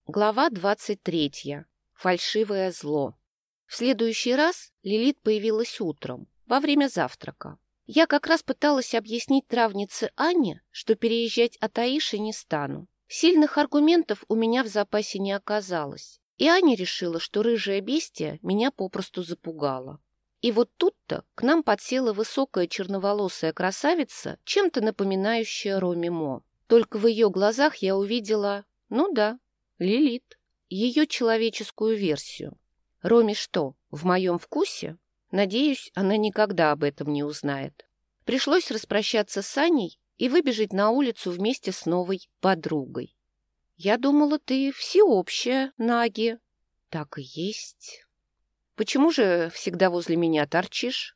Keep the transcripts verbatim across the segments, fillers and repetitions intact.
Глава двадцать третья. Фальшивое зло. В следующий раз Лилит появилась утром, во время завтрака. Я как раз пыталась объяснить травнице Анне, что переезжать от Аиши не стану. Сильных аргументов у меня в запасе не оказалось, и Аня решила, что рыжая бестия меня попросту запугала. И вот тут-то к нам подсела высокая черноволосая красавица, чем-то напоминающая Роми Мо. Только в ее глазах я увидела, ну да, Лилит, ее человеческую версию. Роми что, в моем вкусе? Надеюсь, она никогда об этом не узнает. Пришлось распрощаться с Аней и выбежать на улицу вместе с новой подругой. Я думала, ты всеобщая, Наги. Так и есть. Почему же всегда возле меня торчишь?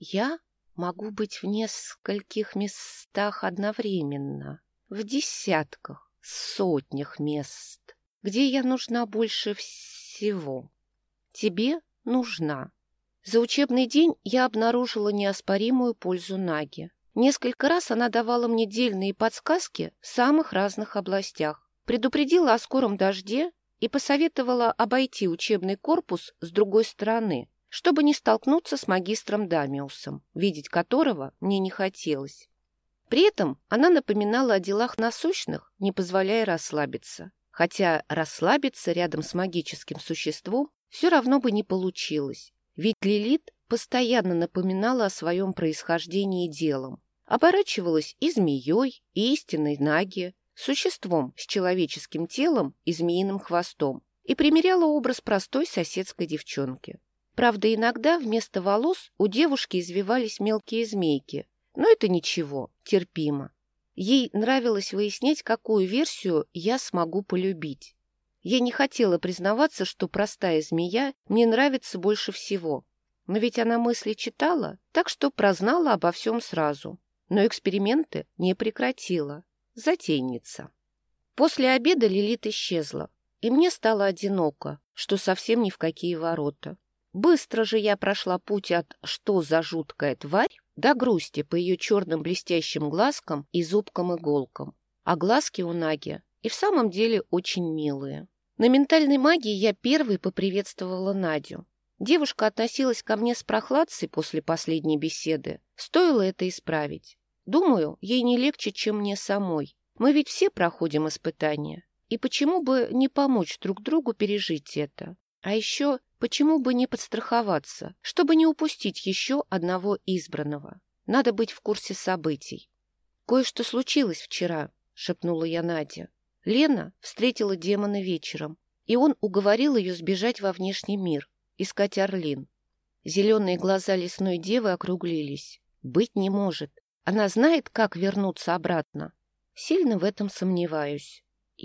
Я могу быть в нескольких местах одновременно, в десятках, сотнях мест, где я нужна больше всего. Тебе нужна. За учебный день я обнаружила неоспоримую пользу Наги. Несколько раз она давала мне дельные подсказки в самых разных областях, предупредила о скором дожде и посоветовала обойти учебный корпус с другой стороны, чтобы не столкнуться с магистром Дамиусом, видеть которого мне не хотелось. При этом она напоминала о делах насущных, не позволяя расслабиться. Хотя расслабиться рядом с магическим существом все равно бы не получилось, ведь Лилит постоянно напоминала о своем происхождении делом, оборачивалась и змеей, и истинной Наги, существом с человеческим телом и змеиным хвостом, и примеряла образ простой соседской девчонки. Правда, иногда вместо волос у девушки извивались мелкие змейки, но это ничего, терпимо. Ей нравилось выяснять, какую версию я смогу полюбить. Я не хотела признаваться, что простая змея мне нравится больше всего. Но ведь она мысли читала, так что прознала обо всем сразу. Но эксперименты не прекратила. Затейница. После обеда Лилит исчезла, и мне стало одиноко, что совсем ни в какие ворота. Быстро же я прошла путь от «что за жуткая тварь» до грусти по ее черным блестящим глазкам и зубкам-иголкам. А глазки у Наги и в самом деле очень милые. На ментальной магии я первой поприветствовала Надю. Девушка относилась ко мне с прохладцей после последней беседы. Стоило это исправить. Думаю, ей не легче, чем мне самой. Мы ведь все проходим испытания. И почему бы не помочь друг другу пережить это? А еще, почему бы не подстраховаться, чтобы не упустить еще одного избранного? Надо быть в курсе событий. «Кое-что случилось вчера», — шепнула я Наде. Лена встретила демона вечером, и он уговорил ее сбежать во внешний мир, искать Орлин. Зеленые глаза лесной девы округлились. «Быть не может. Она знает, как вернуться обратно?» «Сильно в этом сомневаюсь.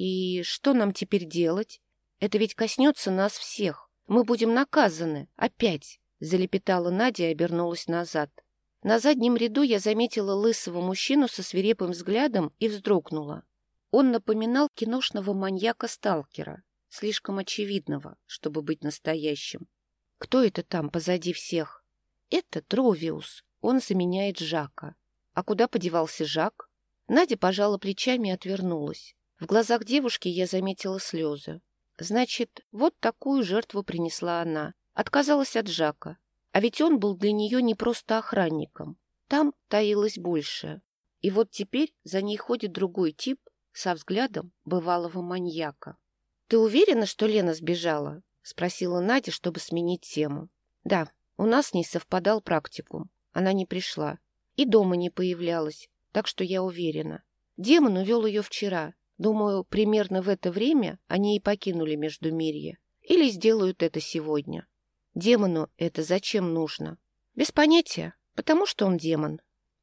И что нам теперь делать? Это ведь коснется нас всех. Мы будем наказаны. Опять!» — залепетала Надя и обернулась назад. На заднем ряду я заметила лысого мужчину со свирепым взглядом и вздрогнула. Он напоминал киношного маньяка-сталкера, слишком очевидного, чтобы быть настоящим. «Кто это там позади всех?» «Это Тровиус. Он заменяет Жака». «А куда подевался Жак?» Надя пожала плечами и отвернулась. В глазах девушки я заметила слезы. Значит, вот такую жертву принесла она. Отказалась от Жака. А ведь он был для нее не просто охранником. Там таилось большее. И вот теперь за ней ходит другой тип со взглядом бывалого маньяка. «Ты уверена, что Лена сбежала?» — спросила Надя, чтобы сменить тему. «Да, у нас с ней совпадал практикум. Она не пришла. И дома не появлялась, так что я уверена. Демон увел ее вчера. Думаю, примерно в это время они и покинули Междумирье. Или сделают это сегодня. Демону это зачем нужно? Без понятия, потому что он демон.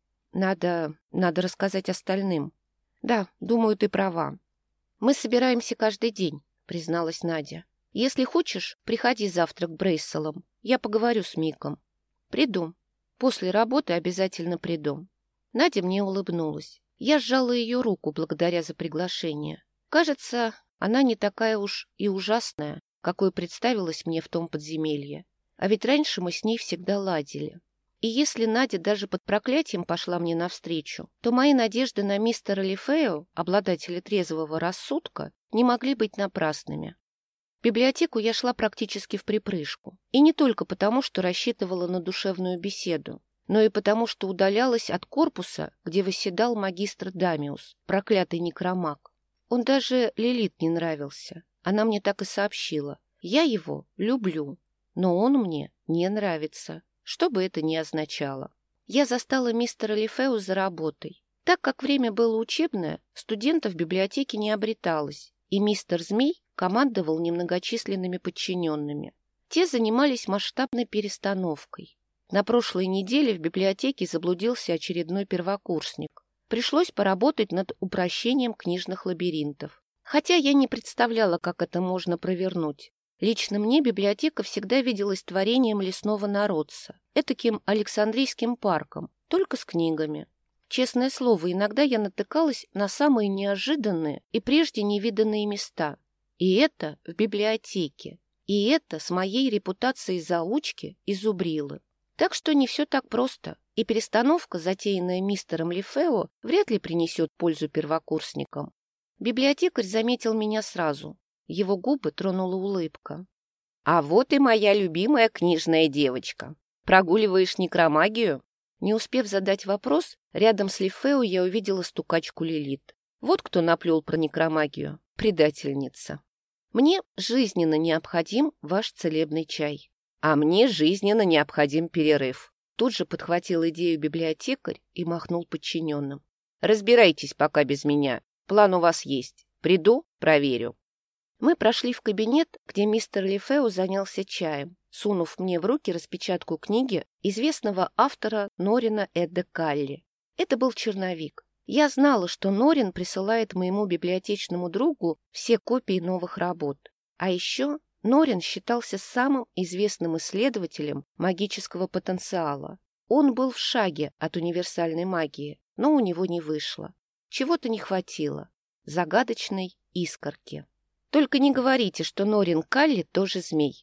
Надо, надо рассказать остальным. Да, думаю, ты права. Мы собираемся каждый день, призналась Надя. Если хочешь, приходи завтра к Брейселам. Я поговорю с Миком. Приду. После работы обязательно приду. Надя мне улыбнулась. Я сжала ее руку благодаря за приглашение. Кажется, она не такая уж и ужасная, какой представилась мне в том подземелье. А ведь раньше мы с ней всегда ладили. И если Надя даже под проклятием пошла мне навстречу, то мои надежды на мистера Лифео, обладателя трезвого рассудка, не могли быть напрасными. В библиотеку я шла практически вприпрыжку. И не только потому, что рассчитывала на душевную беседу, но и потому, что удалялась от корпуса, где восседал магистр Дамиус, проклятый некромаг. Он даже Лилит не нравился. Она мне так и сообщила. Я его люблю, но он мне не нравится, что бы это ни означало. Я застала мистера Лифеу за работой. Так как время было учебное, студентов в библиотеке не обреталось, и мистер Змей командовал немногочисленными подчиненными. Те занимались масштабной перестановкой. На прошлой неделе в библиотеке заблудился очередной первокурсник. Пришлось поработать над упрощением книжных лабиринтов. Хотя я не представляла, как это можно провернуть. Лично мне библиотека всегда виделась творением лесного народца, этаким Александрийским парком, только с книгами. Честное слово, иногда я натыкалась на самые неожиданные и прежде невиданные места. И это в библиотеке. И это с моей репутацией заучки и зубрилы. Так что не все так просто, и перестановка, затеянная мистером Лифео, вряд ли принесет пользу первокурсникам. Библиотекарь заметил меня сразу. Его губы тронула улыбка. «А вот и моя любимая книжная девочка. Прогуливаешь некромагию?» Не успев задать вопрос, рядом с Лифео я увидела стукачку Лилит. Вот кто наплел про некромагию. Предательница. «Мне жизненно необходим ваш целебный чай». «А мне жизненно необходим перерыв». Тут же подхватил идею библиотекарь и махнул подчиненным. «Разбирайтесь пока без меня. План у вас есть. Приду, проверю». Мы прошли в кабинет, где мистер Лифео занялся чаем, сунув мне в руки распечатку книги известного автора Норина Эдда Калли. Это был черновик. Я знала, что Норин присылает моему библиотечному другу все копии новых работ. А еще Норин считался самым известным исследователем магического потенциала. Он был в шаге от универсальной магии, но у него не вышло. Чего-то не хватило. Загадочной искорки. Только не говорите, что Норин Калли тоже змей.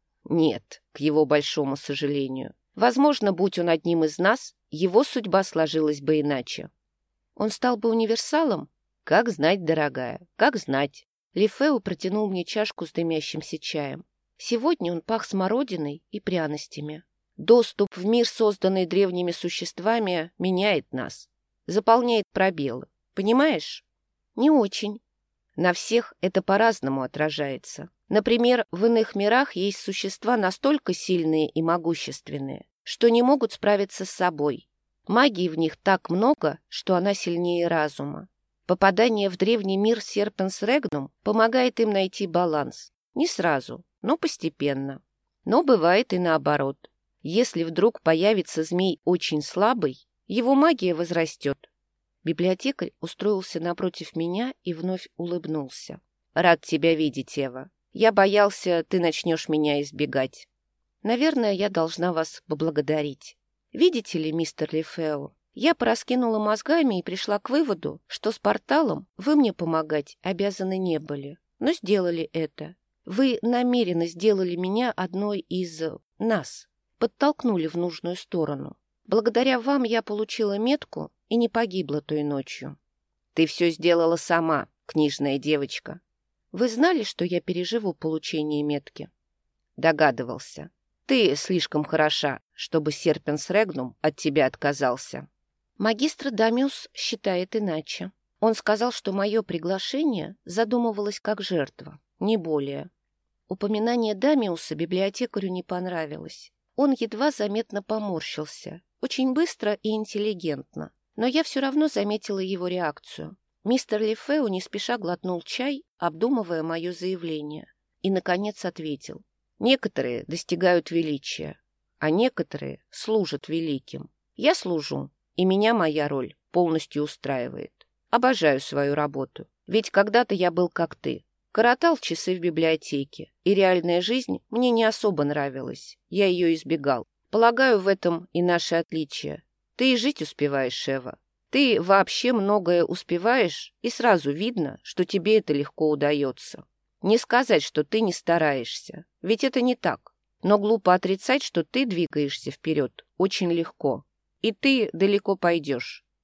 Нет, к его большому сожалению. Возможно, будь он одним из нас, его судьба сложилась бы иначе. Он стал бы универсалом? Как знать, дорогая, как знать. Лифео протянул мне чашку с дымящимся чаем. Сегодня он пах смородиной и пряностями. Доступ в мир, созданный древними существами, меняет нас. Заполняет пробелы. Понимаешь? Не очень. На всех это по-разному отражается. Например, в иных мирах есть существа настолько сильные и могущественные, что не могут справиться с собой. Магии в них так много, что она сильнее разума. Попадание в древний мир Серпенс Регнум помогает им найти баланс. Не сразу, но постепенно. Но бывает и наоборот. Если вдруг появится змей очень слабый, его магия возрастет. Библиотекарь устроился напротив меня и вновь улыбнулся. «Рад тебя видеть, Эва. Я боялся, ты начнешь меня избегать. Наверное, я должна вас поблагодарить. Видите ли, мистер Лифео, я пораскинула мозгами и пришла к выводу, что с порталом вы мне помогать обязаны не были, но сделали это. Вы намеренно сделали меня одной из нас, подтолкнули в нужную сторону. Благодаря вам я получила метку и не погибла той ночью. Ты все сделала сама, книжная девочка. Вы знали, что я переживу получение метки? Догадывался. Ты слишком хороша, чтобы Серпенс Регнум от тебя отказался. Магистр Дамиус считает иначе. Он сказал, что мое приглашение задумывалось как жертва, не более. Упоминание Дамиуса библиотекарю не понравилось. Он едва заметно поморщился, очень быстро и интеллигентно. Но я все равно заметила его реакцию. Мистер Лифео не спеша глотнул чай, обдумывая мое заявление, и, наконец, ответил. Некоторые достигают величия, а некоторые служат великим. Я служу, и меня моя роль полностью устраивает. Обожаю свою работу, ведь когда-то я был как ты. Коротал часы в библиотеке, и реальная жизнь мне не особо нравилась. Я ее избегал. Полагаю, в этом и наше отличие. Ты и жить успеваешь, Эва. Ты вообще многое успеваешь, и сразу видно, что тебе это легко удается. Не сказать, что ты не стараешься, ведь это не так. Но глупо отрицать, что ты двигаешься вперед очень легко. И ты далеко пойдешь.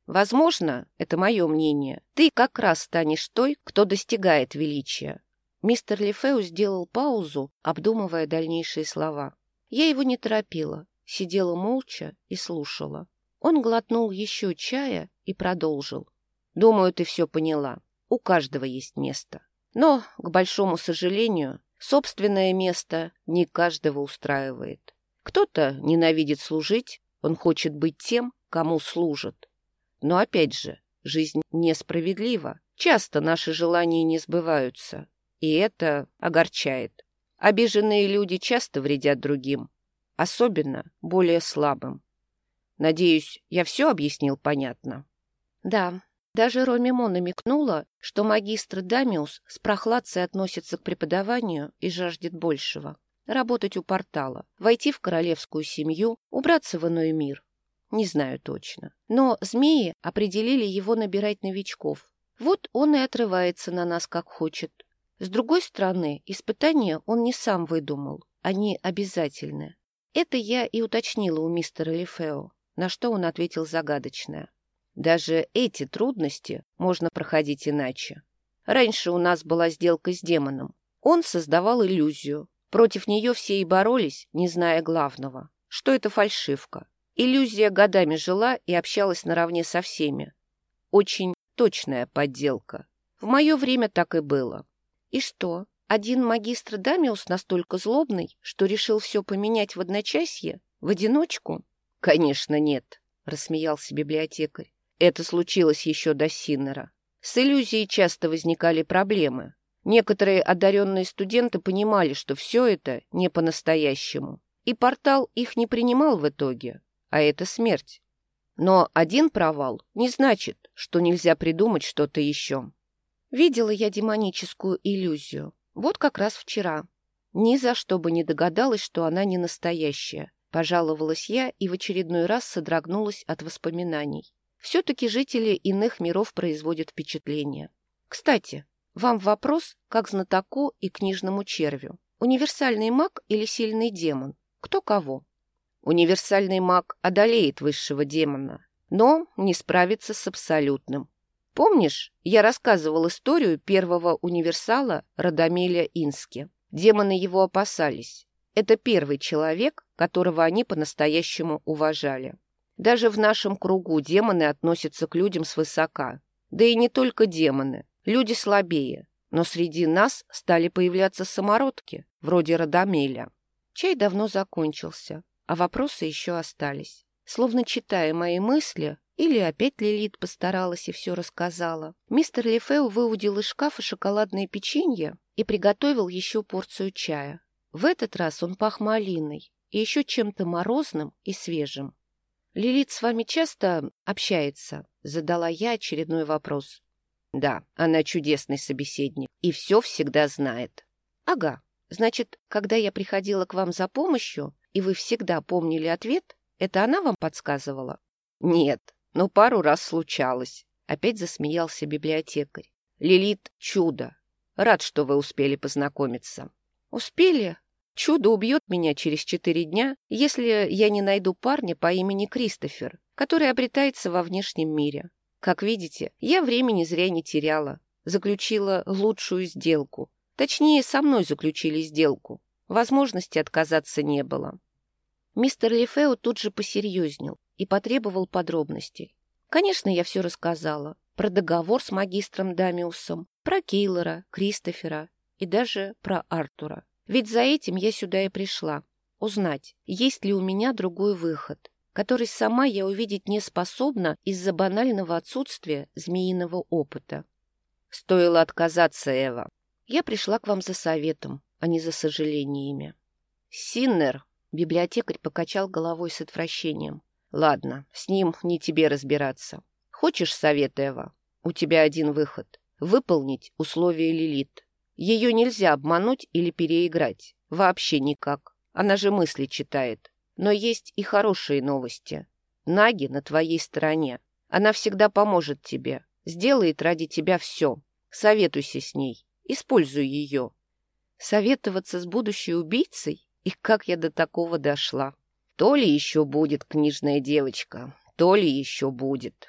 Возможно, это мое мнение, ты как раз станешь той, кто достигает величия. Мистер Лефеу сделал паузу, обдумывая дальнейшие слова. Я его не торопила, сидела молча и слушала. Он глотнул еще чая и продолжил. Думаю, ты все поняла. У каждого есть место. Но, к большому сожалению, собственное место не каждого устраивает. Кто-то ненавидит служить, он хочет быть тем, кому служит. Но опять же, жизнь несправедлива. Часто наши желания не сбываются, и это огорчает. Обиженные люди часто вредят другим, особенно более слабым. Надеюсь, я все объяснил понятно? Да, даже Ромимо намекнула, что магистр Дамиус с прохладцей относится к преподаванию и жаждет большего. Работать у портала, войти в королевскую семью, убраться в иной мир. Не знаю точно. Но змеи определили его набирать новичков. Вот он и отрывается на нас, как хочет. С другой стороны, испытания он не сам выдумал. Они обязательны. Это я и уточнила у мистера Лефео, на что он ответил загадочное. Даже эти трудности можно проходить иначе. Раньше у нас была сделка с демоном. Он создавал иллюзию. Против нее все и боролись, не зная главного, что это фальшивка. Иллюзия годами жила и общалась наравне со всеми. Очень точная подделка. В мое время так и было. И что, один магистр Дамиус настолько злобный, что решил все поменять в одночасье? В одиночку? Конечно, нет, рассмеялся библиотекарь. Это случилось еще до Синнера. С иллюзией часто возникали проблемы. Некоторые одаренные студенты понимали, что все это не по-настоящему. И портал их не принимал в итоге. А это смерть. Но один провал не значит, что нельзя придумать что-то еще. Видела я демоническую иллюзию. Вот как раз вчера. Ни за что бы не догадалась, что она не настоящая. Пожаловалась я и в очередной раз содрогнулась от воспоминаний. Все-таки жители иных миров производят впечатление. Кстати, вам вопрос, как знатоку и книжному червю. Универсальный маг или сильный демон? Кто кого? Универсальный маг одолеет высшего демона, но не справится с абсолютным. Помнишь, я рассказывал историю первого универсала Радамиля Ински? Демоны его опасались. Это первый человек, которого они по-настоящему уважали. Даже в нашем кругу демоны относятся к людям свысока. Да и не только демоны, люди слабее. Но среди нас стали появляться самородки, вроде Радамиля. Чай давно закончился. А вопросы еще остались. Словно читая мои мысли, или опять Лилит постаралась и все рассказала, мистер Лефео выудил из шкафа шоколадное печенье и приготовил еще порцию чая. В этот раз он пах малиной и еще чем-то морозным и свежим. «Лилит с вами часто общается?» — задала я очередной вопрос. «Да, она чудесный собеседник и все всегда знает». «Ага, значит, когда я приходила к вам за помощью, и вы всегда помнили ответ, это она вам подсказывала?» «Нет, но пару раз случалось», — опять засмеялся библиотекарь. «Лилит — чудо. Рад, что вы успели познакомиться». «Успели? Чудо убьет меня через четыре дня, если я не найду парня по имени Кристофер, который обретается во внешнем мире. Как видите, я времени зря не теряла. Заключила лучшую сделку. Точнее, со мной заключили сделку. Возможности отказаться не было». Мистер Лефео тут же посерьезнел и потребовал подробностей. Конечно, я все рассказала. Про договор с магистром Дамиусом, про Кейлора, Кристофера и даже про Артура. Ведь за этим я сюда и пришла. Узнать, есть ли у меня другой выход, который сама я увидеть не способна из-за банального отсутствия змеиного опыта. Стоило отказаться, Эва. Я пришла к вам за советом, а не за сожалениями. Синнер, библиотекарь покачал головой с отвращением. Ладно, с ним не тебе разбираться. Хочешь совет, Эва? У тебя один выход. Выполнить условия Лилит. Ее нельзя обмануть или переиграть. Вообще никак. Она же мысли читает. Но есть и хорошие новости. Наги на твоей стороне. Она всегда поможет тебе. Сделает ради тебя все. Советуйся с ней. Используй ее. Советоваться с будущей убийцей? И как я до такого дошла? То ли еще будет, книжная девочка, то ли еще будет.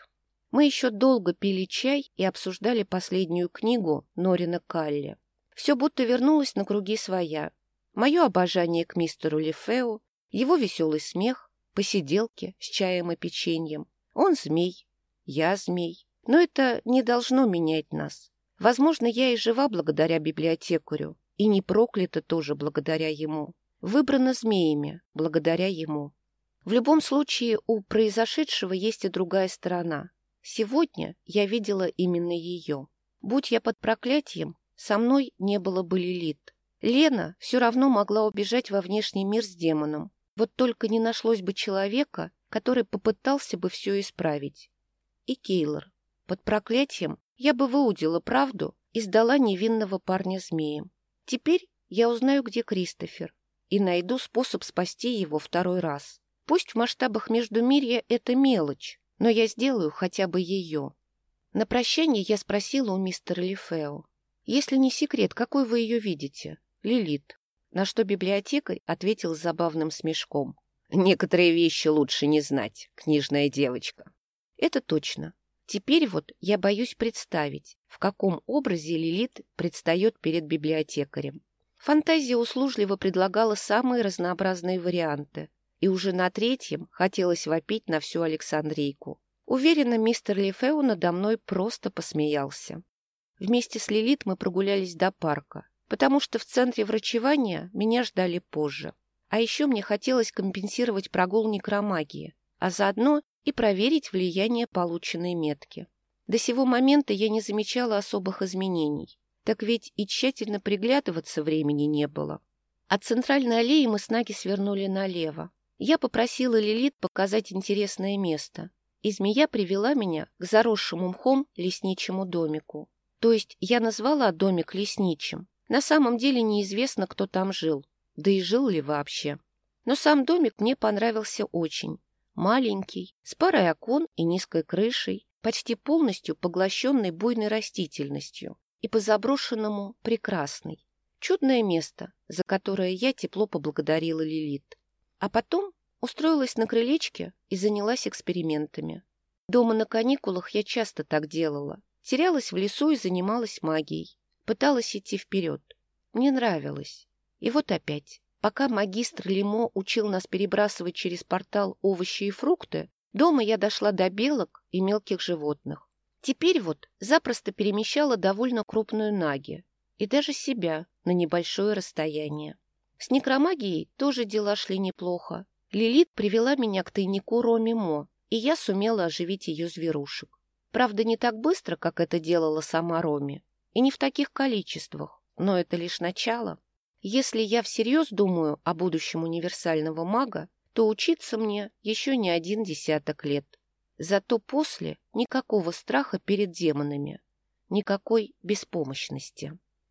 Мы еще долго пили чай и обсуждали последнюю книгу Норина Калли. Все будто вернулось на круги своя. Мое обожание к мистеру Лефеу, его веселый смех, посиделки с чаем и печеньем. Он змей, я змей. Но это не должно менять нас. Возможно, я и жива благодаря библиотекарю, и не проклята тоже благодаря ему. Выбрана змеями благодаря ему. В любом случае, у произошедшего есть и другая сторона. Сегодня я видела именно ее. Будь я под проклятием, со мной не было бы Лилит. Лена все равно могла убежать во внешний мир с демоном. Вот только не нашлось бы человека, который попытался бы все исправить. И Кейлор. Под проклятием я бы выудила правду и сдала невинного парня змеям. Теперь я узнаю, где Кристофер, и найду способ спасти его второй раз. Пусть в масштабах Междумирья это мелочь, но я сделаю хотя бы ее. На прощание я спросила у мистера Лефео: «Если не секрет, какой вы ее видите?» «Лилит». На что библиотекарь ответил с забавным смешком: «Некоторые вещи лучше не знать, книжная девочка». Это точно. Теперь вот я боюсь представить, в каком образе Лилит предстает перед библиотекарем. Фантазия услужливо предлагала самые разнообразные варианты, и уже на третьем хотелось вопить на всю Александрийку. Уверена, мистер Лефеу надо мной просто посмеялся. Вместе с Лилит мы прогулялись до парка, потому что в центре врачевания меня ждали позже. А еще мне хотелось компенсировать прогул некромагии, а заодно и проверить влияние полученной метки. До сего момента я не замечала особых изменений, так ведь и тщательно приглядываться времени не было. От центральной аллеи мы с Наги свернули налево. Я попросила Лилит показать интересное место, и змея привела меня к заросшему мхом лесничьему домику. То есть я назвала домик лесничим. На самом деле неизвестно, кто там жил, да и жил ли вообще. Но сам домик мне понравился очень. Маленький, с парой окон и низкой крышей, почти полностью поглощенный буйной растительностью и по-заброшенному прекрасный. Чудное место, за которое я тепло поблагодарила Лилит. А потом устроилась на крылечке и занялась экспериментами. Дома на каникулах я часто так делала. Терялась в лесу и занималась магией. Пыталась идти вперед. Мне нравилось. И вот опять. Пока магистр Лимо учил нас перебрасывать через портал овощи и фрукты, дома я дошла до белок и мелких животных. Теперь вот запросто перемещала довольно крупную Наги и даже себя на небольшое расстояние. С некромагией тоже дела шли неплохо. Лилит привела меня к тайнику Роми-Мо, и я сумела оживить ее зверушек. Правда, не так быстро, как это делала сама Роми, и не в таких количествах, но это лишь начало. Если я всерьез думаю о будущем универсального мага, то учиться мне еще не один десяток лет. Зато после никакого страха перед демонами, никакой беспомощности.